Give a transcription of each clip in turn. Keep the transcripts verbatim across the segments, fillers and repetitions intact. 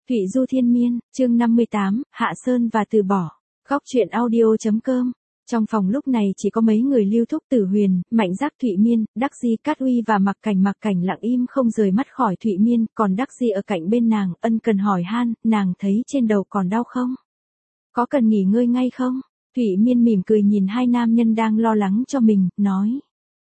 Thụy Du Thiên Miên, chương năm mươi tám, Hạ Sơn và từ bỏ. Góc truyện audio.com. Trong phòng lúc này chỉ có mấy người Lưu Thúc, Tử Huyền, Mạnh Giác, Thụy Miên, Đắc Di, Cát Uy và Mặc Cảnh. Mặc Cảnh lặng im không rời mắt khỏi Thụy Miên, còn Đắc Di ở cạnh bên nàng, ân cần hỏi han, nàng thấy trên đầu còn đau không? Có cần nghỉ ngơi ngay không? Thụy Miên mỉm cười nhìn hai nam nhân đang lo lắng cho mình, nói.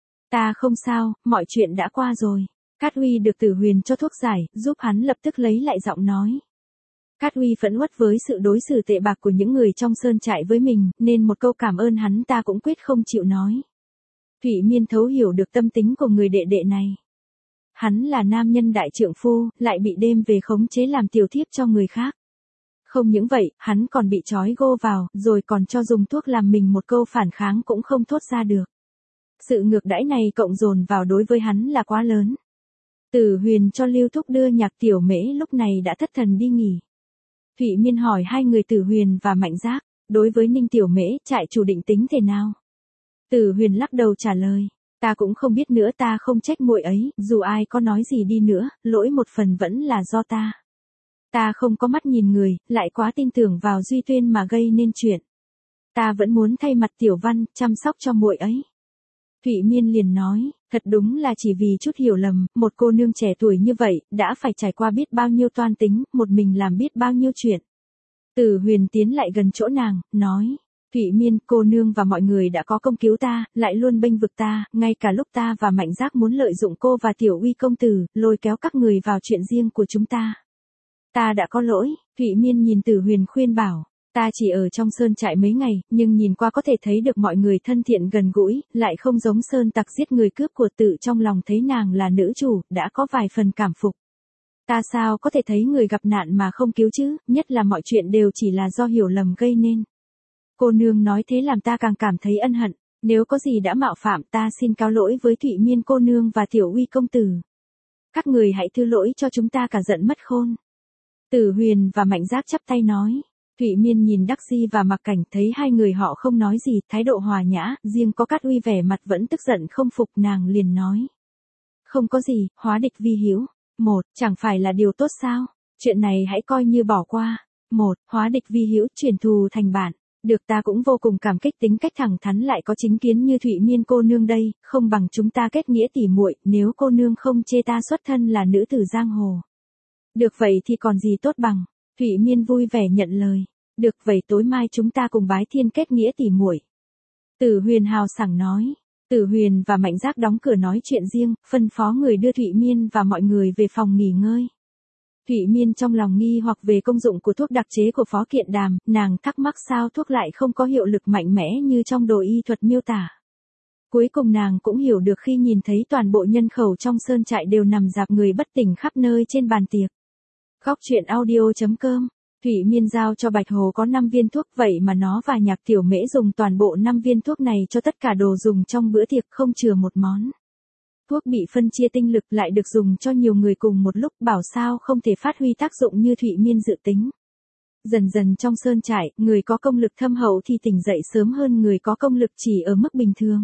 Ta không sao, mọi chuyện đã qua rồi. Cát Uy được Tử Huyền cho thuốc giải, giúp hắn lập tức lấy lại giọng nói. Cát Uy phẫn uất với sự đối xử tệ bạc của những người trong sơn trại với mình, nên một câu cảm ơn hắn ta cũng quyết không chịu nói. Thụy Miên thấu hiểu được tâm tính của người đệ đệ này. Hắn là nam nhân đại trượng phu, lại bị đêm về khống chế làm tiểu thiếp cho người khác. Không những vậy, hắn còn bị trói gô vào, rồi còn cho dùng thuốc làm mình một câu phản kháng cũng không thốt ra được. Sự ngược đãi này cộng dồn vào đối với hắn là quá lớn. Tử Huyền cho Lưu Thúc đưa nhạc tiểu mễ lúc này đã thất thần đi nghỉ. Thụy Miên hỏi hai người Tử Huyền và Mạnh Giác, đối với Ninh tiểu mễ, trại chủ định tính thế nào? Tử Huyền lắc đầu trả lời, ta cũng không biết nữa, ta không trách muội ấy, dù ai có nói gì đi nữa, lỗi một phần vẫn là do ta. Ta không có mắt nhìn người, lại quá tin tưởng vào Duy Tuyên mà gây nên chuyện. Ta vẫn muốn thay mặt Tiểu Văn, chăm sóc cho muội ấy. Thụy Miên liền nói, thật đúng là chỉ vì chút hiểu lầm, một cô nương trẻ tuổi như vậy, đã phải trải qua biết bao nhiêu toan tính, một mình làm biết bao nhiêu chuyện. Tử Huyền tiến lại gần chỗ nàng, nói, Thụy Miên, cô nương và mọi người đã có công cứu ta, lại luôn bênh vực ta, ngay cả lúc ta và Mạnh Giác muốn lợi dụng cô và Tiểu Uy công tử, lôi kéo các người vào chuyện riêng của chúng ta. Ta đã có lỗi. Thụy Miên nhìn Tử Huyền khuyên bảo. Ta chỉ ở trong sơn trại mấy ngày, nhưng nhìn qua có thể thấy được mọi người thân thiện gần gũi, lại không giống sơn tặc giết người cướp của, tự trong lòng thấy nàng là nữ chủ, đã có vài phần cảm phục. Ta sao có thể thấy người gặp nạn mà không cứu chứ, nhất là mọi chuyện đều chỉ là do hiểu lầm gây nên. Cô nương nói thế làm ta càng cảm thấy ân hận, nếu có gì đã mạo phạm ta xin cáo lỗi với Thụy Miên cô nương và Tiểu Uy công tử. Các người hãy thứ lỗi cho chúng ta cả giận mất khôn. Tử Huyền và Mạnh Giác chắp tay nói. Thụy Miên nhìn Đắc Di và Mặc Cảnh, thấy hai người họ không nói gì, thái độ hòa nhã, riêng có Cát Uy vẻ mặt vẫn tức giận không phục, nàng liền nói. Không có gì, hóa địch vi hữu. Một, chẳng phải là điều tốt sao? Chuyện này hãy coi như bỏ qua. Một, hóa địch vi hữu, chuyển thù thành bạn. Được, ta cũng vô cùng cảm kích tính cách thẳng thắn lại có chính kiến như Thụy Miên cô nương đây, không bằng chúng ta kết nghĩa tỉ muội, nếu cô nương không chê ta xuất thân là nữ tử giang hồ. Được vậy thì còn gì tốt bằng. Thụy Miên vui vẻ nhận lời. Được vậy tối mai chúng ta cùng bái thiên kết nghĩa tỉ muội. Tử Huyền hào sảng nói. Tử Huyền và Mạnh Giác đóng cửa nói chuyện riêng, phân phó người đưa Thụy Miên và mọi người về phòng nghỉ ngơi. Thụy Miên trong lòng nghi hoặc về công dụng của thuốc đặc chế của Phó Kiện Đàm, nàng thắc mắc sao thuốc lại không có hiệu lực mạnh mẽ như trong đồ y thuật miêu tả. Cuối cùng nàng cũng hiểu được khi nhìn thấy toàn bộ nhân khẩu trong sơn trại đều nằm rạp người bất tỉnh khắp nơi trên bàn tiệc. Góc truyện audio.com. Thụy Miên giao cho Bạch Hồ có năm viên thuốc, vậy mà nó và nhạc tiểu mễ dùng toàn bộ năm viên thuốc này cho tất cả đồ dùng trong bữa tiệc không chừa một món. Thuốc bị phân chia tinh lực lại được dùng cho nhiều người cùng một lúc, bảo sao không thể phát huy tác dụng như Thụy Miên dự tính. Dần dần trong sơn trại, người có công lực thâm hậu thì tỉnh dậy sớm hơn người có công lực chỉ ở mức bình thường.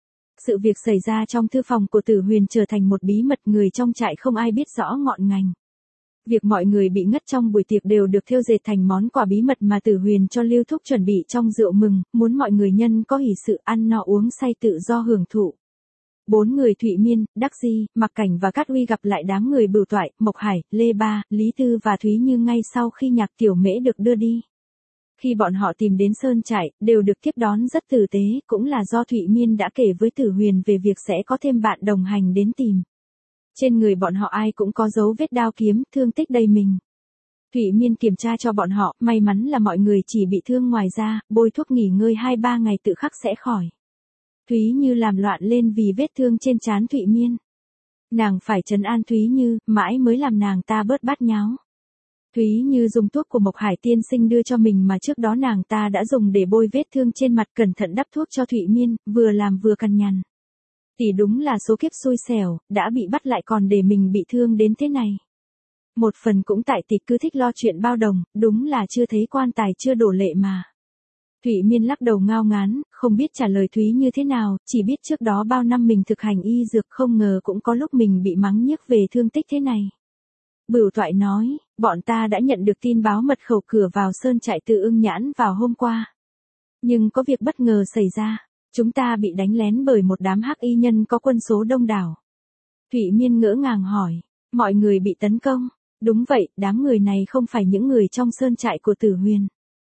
Sự việc xảy ra trong thư phòng của Tử Huyền trở thành một bí mật, người trong trại không ai biết rõ ngọn ngành. Việc mọi người bị ngất trong buổi tiệc đều được thêu dệt thành món quà bí mật mà Tử Huyền cho Lưu Thúc chuẩn bị trong rượu mừng, muốn mọi người nhân có hỷ sự ăn no uống say tự do hưởng thụ. Bốn người Thụy Miên, Đắc Di, Mặc Cảnh và Cát Uy gặp lại đám người Bửu Toại, Mộc Hải, Lê Ba, Lý Tư và Thúy Như ngay sau khi nhạc tiểu mễ được đưa đi. Khi bọn họ tìm đến sơn trại, đều được tiếp đón rất tử tế, cũng là do Thụy Miên đã kể với Tử Huyền về việc sẽ có thêm bạn đồng hành đến tìm. Trên người bọn họ ai cũng có dấu vết đao kiếm, thương tích đầy mình. Thụy Miên kiểm tra cho bọn họ, may mắn là mọi người chỉ bị thương ngoài da, bôi thuốc nghỉ ngơi hai ba ngày tự khắc sẽ khỏi. Thúy Như làm loạn lên vì vết thương trên trán Thụy Miên. Nàng phải trấn an Thúy Như, mãi mới làm nàng ta bớt bát nháo. Thúy Như dùng thuốc của Mộc Hải tiên sinh đưa cho mình mà trước đó nàng ta đã dùng để bôi vết thương trên mặt, cẩn thận đắp thuốc cho Thụy Miên, vừa làm vừa cằn nhằn. Tỷ đúng là số kiếp xui xẻo, đã bị bắt lại còn để mình bị thương đến thế này. Một phần cũng tại tỷ cứ thích lo chuyện bao đồng, đúng là chưa thấy quan tài chưa đổ lệ mà. Thụy Miên lắc đầu ngao ngán, không biết trả lời Thúy như thế nào, chỉ biết trước đó bao năm mình thực hành y dược không ngờ cũng có lúc mình bị mắng nhiếc về thương tích thế này. Bửu Toại nói, bọn ta đã nhận được tin báo mật khẩu cửa vào sơn trại Từ Ưng Nhãn vào hôm qua. Nhưng có việc bất ngờ xảy ra, chúng ta bị đánh lén bởi một đám hắc y nhân có quân số đông đảo. Thụy Miên ngỡ ngàng hỏi, mọi người bị tấn công? Đúng vậy, đám người này không phải những người trong sơn trại của Tử Huyền.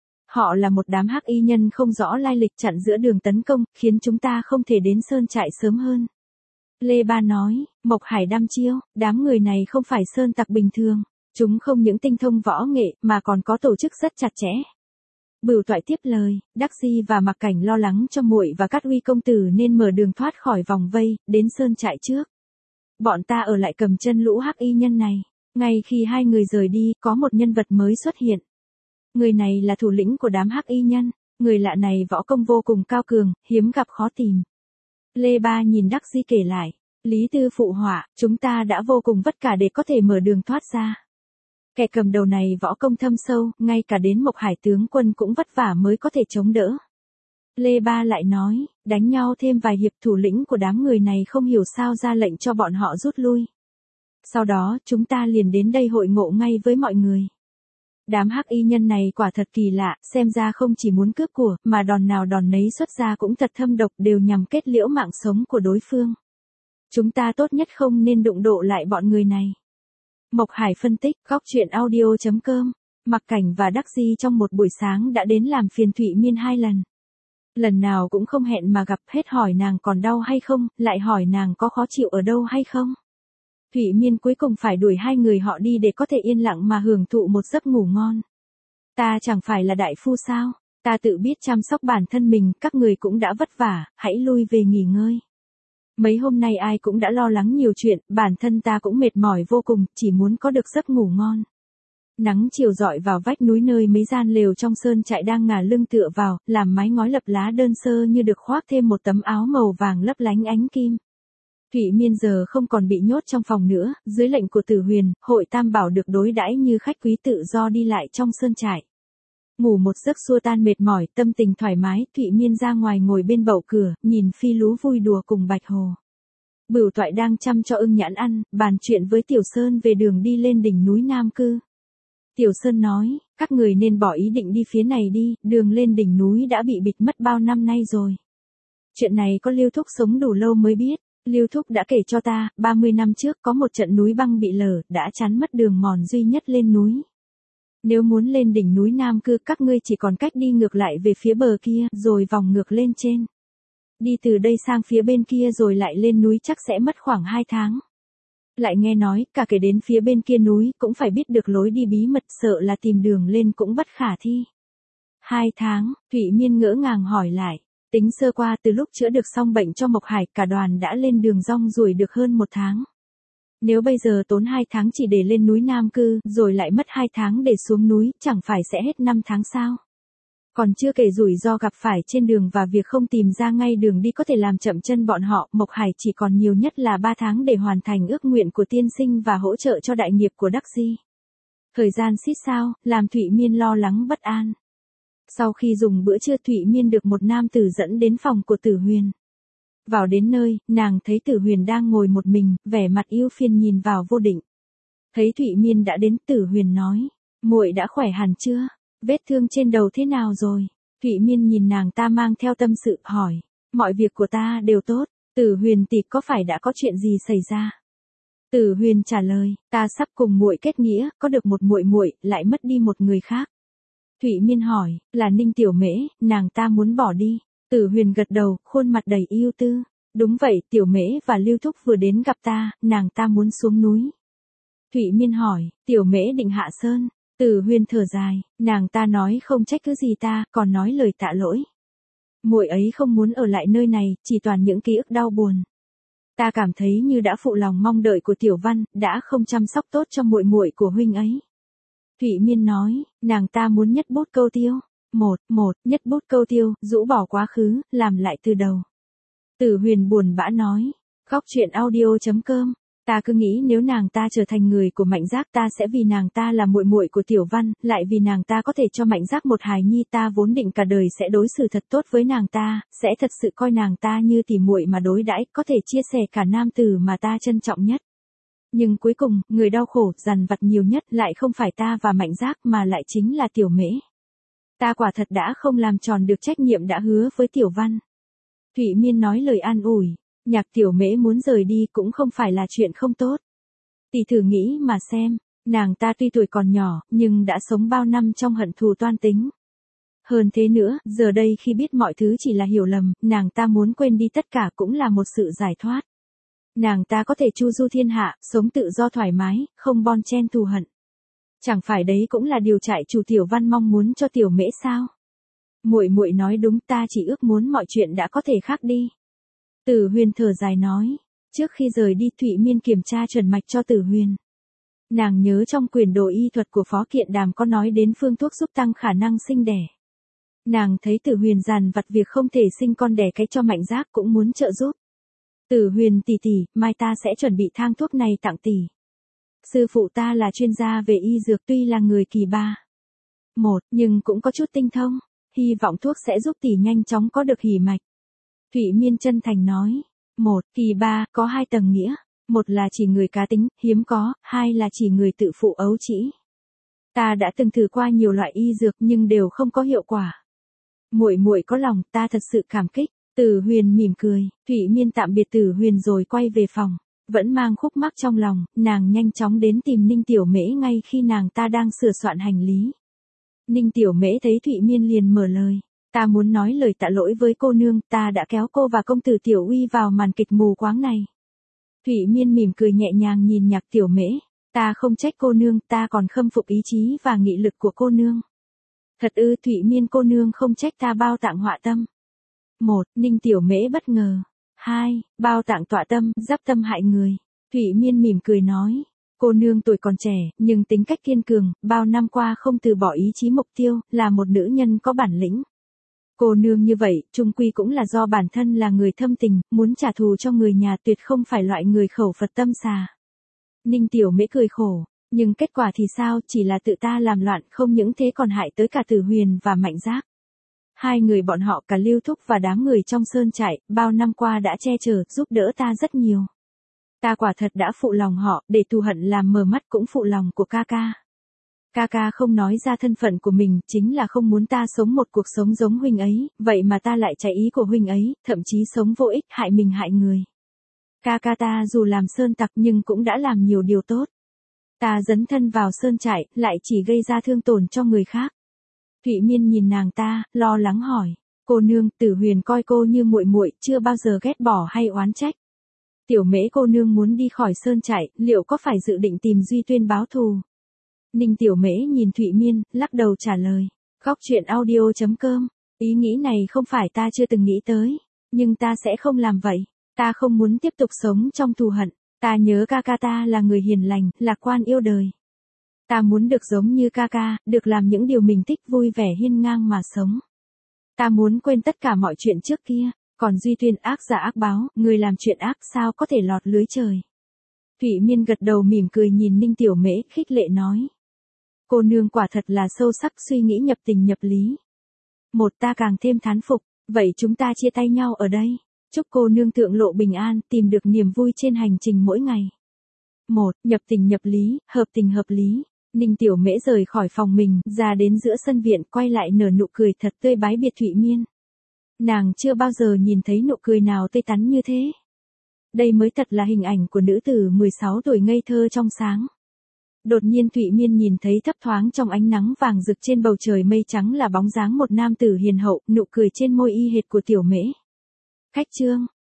Họ là một đám hắc y nhân không rõ lai lịch chặn giữa đường tấn công, khiến chúng ta không thể đến sơn trại sớm hơn. Lê Ba nói, Mộc Hải đăm chiêu, đám người này không phải sơn tặc bình thường. Chúng không những tinh thông võ nghệ mà còn có tổ chức rất chặt chẽ. Bửu Toại tiếp lời, Đắc Di và Mặc Cảnh lo lắng cho muội và Cát Uy công tử nên mở đường thoát khỏi vòng vây, đến sơn trại trước. Bọn ta ở lại cầm chân lũ hắc y nhân này. Ngay khi hai người rời đi, có một nhân vật mới xuất hiện. Người này là thủ lĩnh của đám hắc y nhân, người lạ này võ công vô cùng cao cường, hiếm gặp khó tìm. Lê Ba nhìn Đắc Di kể lại, Lý Tư phụ họa, chúng ta đã vô cùng vất cả để có thể mở đường thoát ra. Kẻ cầm đầu này võ công thâm sâu, ngay cả đến Mộc Hải tướng quân cũng vất vả mới có thể chống đỡ. Lê Ba lại nói, đánh nhau thêm vài hiệp thủ lĩnh của đám người này không hiểu sao ra lệnh cho bọn họ rút lui. Sau đó, chúng ta liền đến đây hội ngộ ngay với mọi người. Đám hắc y nhân này quả thật kỳ lạ, xem ra không chỉ muốn cướp của, mà đòn nào đòn nấy xuất ra cũng thật thâm độc, đều nhằm kết liễu mạng sống của đối phương. Chúng ta tốt nhất không nên đụng độ lại bọn người này. Mộc Hải phân tích, góc truyện audio chấm com, Mặc Cảnh và Đắc Di trong một buổi sáng đã đến làm phiền Thụy Miên hai lần. Lần nào cũng không hẹn mà gặp, hết hỏi nàng còn đau hay không, lại hỏi nàng có khó chịu ở đâu hay không. Thụy Miên cuối cùng phải đuổi hai người họ đi để có thể yên lặng mà hưởng thụ một giấc ngủ ngon. Ta chẳng phải là đại phu sao, ta tự biết chăm sóc bản thân mình, các người cũng đã vất vả, hãy lui về nghỉ ngơi. Mấy hôm nay ai cũng đã lo lắng nhiều chuyện, bản thân ta cũng mệt mỏi vô cùng, chỉ muốn có được giấc ngủ ngon. Nắng chiều rọi vào vách núi nơi mấy gian lều trong sơn trại đang ngả lưng tựa vào, làm mái ngói lập lá đơn sơ như được khoác thêm một tấm áo màu vàng lấp lánh ánh kim. Thụy Miên giờ không còn bị nhốt trong phòng nữa, dưới lệnh của Tử Huyền, hội Tam Bảo được đối đãi như khách quý tự do đi lại trong sơn trại. Ngủ một giấc xua tan mệt mỏi, tâm tình thoải mái, Thụy Miên ra ngoài ngồi bên bậu cửa, nhìn phi lú vui đùa cùng Bạch Hồ. Bửu Toại đang chăm cho Ưng Nhãn ăn, bàn chuyện với Tiểu Sơn về đường đi lên đỉnh núi Nam Cư. Tiểu Sơn nói, các người nên bỏ ý định đi phía này đi, đường lên đỉnh núi đã bị bịt mất bao năm nay rồi. Chuyện này có Lưu Thúc sống đủ lâu mới biết. Lưu Thúc đã kể cho ta, ba mươi năm trước có một trận núi băng bị lở, đã chắn mất đường mòn duy nhất lên núi. Nếu muốn lên đỉnh núi Nam Cư, các ngươi chỉ còn cách đi ngược lại về phía bờ kia, rồi vòng ngược lên trên. Đi từ đây sang phía bên kia rồi lại lên núi chắc sẽ mất khoảng hai tháng. Lại nghe nói, cả kể đến phía bên kia núi, cũng phải biết được lối đi bí mật, sợ là tìm đường lên cũng bất khả thi. Hai tháng, Thụy Miên ngỡ ngàng hỏi lại. Tính sơ qua từ lúc chữa được xong bệnh cho Mộc Hải, cả đoàn đã lên đường rong ruổi được hơn một tháng. Nếu bây giờ tốn hai tháng chỉ để lên núi Nam Cư, rồi lại mất hai tháng để xuống núi, chẳng phải sẽ hết năm tháng sao? Còn chưa kể rủi ro gặp phải trên đường và việc không tìm ra ngay đường đi có thể làm chậm chân bọn họ, Mộc Hải chỉ còn nhiều nhất là ba tháng để hoàn thành ước nguyện của tiên sinh và hỗ trợ cho đại nghiệp của Đắc Di. Thời gian xít sao, làm Thụy Miên lo lắng bất an. Sau khi dùng bữa trưa, Thụy Miên được một nam tử dẫn đến phòng của Tử Huyền. Vào đến nơi, nàng thấy Tử Huyền đang ngồi một mình, vẻ mặt ưu phiền nhìn vào vô định. Thấy Thụy Miên đã đến, Tử Huyền nói, muội đã khỏe hẳn chưa? Vết thương trên đầu thế nào rồi? Thụy Miên nhìn nàng ta mang theo tâm sự, hỏi, mọi việc của ta đều tốt. Tử Huyền tỷ, có phải đã có chuyện gì xảy ra? Tử Huyền trả lời, ta sắp cùng muội kết nghĩa, có được một muội muội, lại mất đi một người khác. Thụy Miên hỏi, là Ninh Tiểu Mễ, nàng ta muốn bỏ đi. Tử Huyền gật đầu, khuôn mặt đầy ưu tư. Đúng vậy, Tiểu Mễ và Lưu Thúc vừa đến gặp ta, nàng ta muốn xuống núi. Thụy Miên hỏi, Tiểu Mễ định hạ sơn. Tử Huyền thở dài, nàng ta nói không trách cứ gì ta, còn nói lời tạ lỗi. Muội ấy không muốn ở lại nơi này, chỉ toàn những ký ức đau buồn. Ta cảm thấy như đã phụ lòng mong đợi của Tiểu Văn, đã không chăm sóc tốt cho muội muội của huynh ấy. Thụy Miên nói, nàng ta muốn nhất bút câu tiêu. Một, một, nhất bút câu tiêu, rũ bỏ quá khứ, làm lại từ đầu. Tử Huyền buồn bã nói, góc truyện audio chấm com, ta cứ nghĩ nếu nàng ta trở thành người của Mạnh Giác, ta sẽ vì nàng ta là muội muội của Tiểu Văn, lại vì nàng ta có thể cho Mạnh Giác một hài nhi, ta vốn định cả đời sẽ đối xử thật tốt với nàng ta, sẽ thật sự coi nàng ta như tỉ muội mà đối đãi, có thể chia sẻ cả nam tử mà ta trân trọng nhất. Nhưng cuối cùng, người đau khổ, dằn vặt nhiều nhất lại không phải ta và Mạnh Giác mà lại chính là Tiểu Mễ. Ta quả thật đã không làm tròn được trách nhiệm đã hứa với Tiểu Văn. Thụy Miên nói lời an ủi, Nhạc Tiểu Mễ muốn rời đi cũng không phải là chuyện không tốt. Tỷ thử nghĩ mà xem, nàng ta tuy tuổi còn nhỏ, nhưng đã sống bao năm trong hận thù toan tính. Hơn thế nữa, giờ đây khi biết mọi thứ chỉ là hiểu lầm, nàng ta muốn quên đi tất cả cũng là một sự giải thoát. Nàng ta có thể chu du thiên hạ, sống tự do thoải mái, không bon chen thù hận. Chẳng phải đấy cũng là điều trại chủ Tiểu Văn mong muốn cho Tiểu Mễ sao? Muội muội nói đúng, ta chỉ ước muốn mọi chuyện đã có thể khác đi. Tử Huyền thở dài nói, trước khi rời đi Thụy Miên kiểm tra chuẩn mạch cho Tử Huyền. Nàng nhớ trong quyển đồ y thuật của Phó Kiện Đàm có nói đến phương thuốc giúp tăng khả năng sinh đẻ. Nàng thấy Tử Huyền dằn vặt việc không thể sinh con đẻ cái cho Mạnh Giác cũng muốn trợ giúp. Tử Huyền tỷ tỷ, mai ta sẽ chuẩn bị thang thuốc này tặng tỷ. Sư phụ ta là chuyên gia về y dược tuy là người kỳ ba. Một, nhưng cũng có chút tinh thông, hy vọng thuốc sẽ giúp tỷ nhanh chóng có được hỉ mạch. Thụy Miên chân thành nói, một, kỳ ba, có hai tầng nghĩa, một là chỉ người cá tính, hiếm có, hai là chỉ người tự phụ ấu trĩ. Ta đã từng thử qua nhiều loại y dược nhưng đều không có hiệu quả. Muội muội có lòng, ta thật sự cảm kích. Tử Huyền mỉm cười, Thụy Miên tạm biệt Tử Huyền rồi quay về phòng, vẫn mang khúc mắc trong lòng, nàng nhanh chóng đến tìm Ninh Tiểu Mễ ngay khi nàng ta đang sửa soạn hành lý. Ninh Tiểu Mễ thấy Thụy Miên liền mở lời, ta muốn nói lời tạ lỗi với cô nương, ta đã kéo cô và công tử Tiểu Uy vào màn kịch mù quáng này. Thụy Miên mỉm cười nhẹ nhàng nhìn Nhạc Tiểu Mễ, ta không trách cô nương, ta còn khâm phục ý chí và nghị lực của cô nương. Thật ư? Thụy Miên cô nương không trách ta bao tạng họa tâm. Một, Ninh Tiểu Mễ bất ngờ. Hai, bao tạng tọa tâm, giáp tâm hại người. Thụy Miên mỉm cười nói, cô nương tuổi còn trẻ, nhưng tính cách kiên cường, bao năm qua không từ bỏ ý chí mục tiêu, là một nữ nhân có bản lĩnh. Cô nương như vậy, chung quy cũng là do bản thân là người thâm tình, muốn trả thù cho người nhà, tuyệt không phải loại người khẩu Phật tâm xà. Ninh Tiểu Mễ cười khổ, nhưng kết quả thì sao, chỉ là tự ta làm loạn, không những thế còn hại tới cả Tử Huyền và Mạnh Giác. Hai người bọn họ, cả Lưu Thúc và đám người trong sơn trại, bao năm qua đã che chở, giúp đỡ ta rất nhiều. Ta quả thật đã phụ lòng họ, để thù hận làm mờ mắt cũng phụ lòng của ca ca. Ca ca không nói ra thân phận của mình, chính là không muốn ta sống một cuộc sống giống huynh ấy, vậy mà ta lại trái ý của huynh ấy, thậm chí sống vô ích, hại mình hại người. Ca ca ta dù làm sơn tặc nhưng cũng đã làm nhiều điều tốt. Ta dấn thân vào sơn trại, lại chỉ gây ra thương tổn cho người khác. Thụy Miên nhìn nàng ta, lo lắng hỏi, cô nương, Tử Huyền coi cô như muội muội, chưa bao giờ ghét bỏ hay oán trách. Tiểu Mễ cô nương muốn đi khỏi sơn trại, liệu có phải dự định tìm Duy Tuyên báo thù? Ninh Tiểu Mễ nhìn Thụy Miên, lắc đầu trả lời, góc truyện audio chấm com, ý nghĩ này không phải ta chưa từng nghĩ tới, nhưng ta sẽ không làm vậy. Ta không muốn tiếp tục sống trong thù hận, ta nhớ ca ca ta là người hiền lành, lạc quan yêu đời. Ta muốn được giống như ca ca, được làm những điều mình thích, vui vẻ hiên ngang mà sống. Ta muốn quên tất cả mọi chuyện trước kia, còn Duy Tuyên ác giả ác báo, người làm chuyện ác sao có thể lọt lưới trời. Thụy Miên gật đầu mỉm cười nhìn Ninh Tiểu Mễ, khích lệ nói. Cô nương quả thật là sâu sắc, suy nghĩ nhập tình nhập lý. Một, ta càng thêm thán phục, vậy chúng ta chia tay nhau ở đây. Chúc cô nương thượng lộ bình an, tìm được niềm vui trên hành trình mỗi ngày. Một, nhập tình nhập lý, hợp tình hợp lý. Ninh Tiểu Mễ rời khỏi phòng mình, ra đến giữa sân viện, quay lại nở nụ cười thật tươi bái biệt Thụy Miên. Nàng chưa bao giờ nhìn thấy nụ cười nào tươi tắn như thế. Đây mới thật là hình ảnh của nữ tử mười sáu tuổi ngây thơ trong sáng. Đột nhiên Thụy Miên nhìn thấy thấp thoáng trong ánh nắng vàng rực trên bầu trời mây trắng là bóng dáng một nam tử hiền hậu, nụ cười trên môi y hệt của Tiểu Mễ. Khách trương.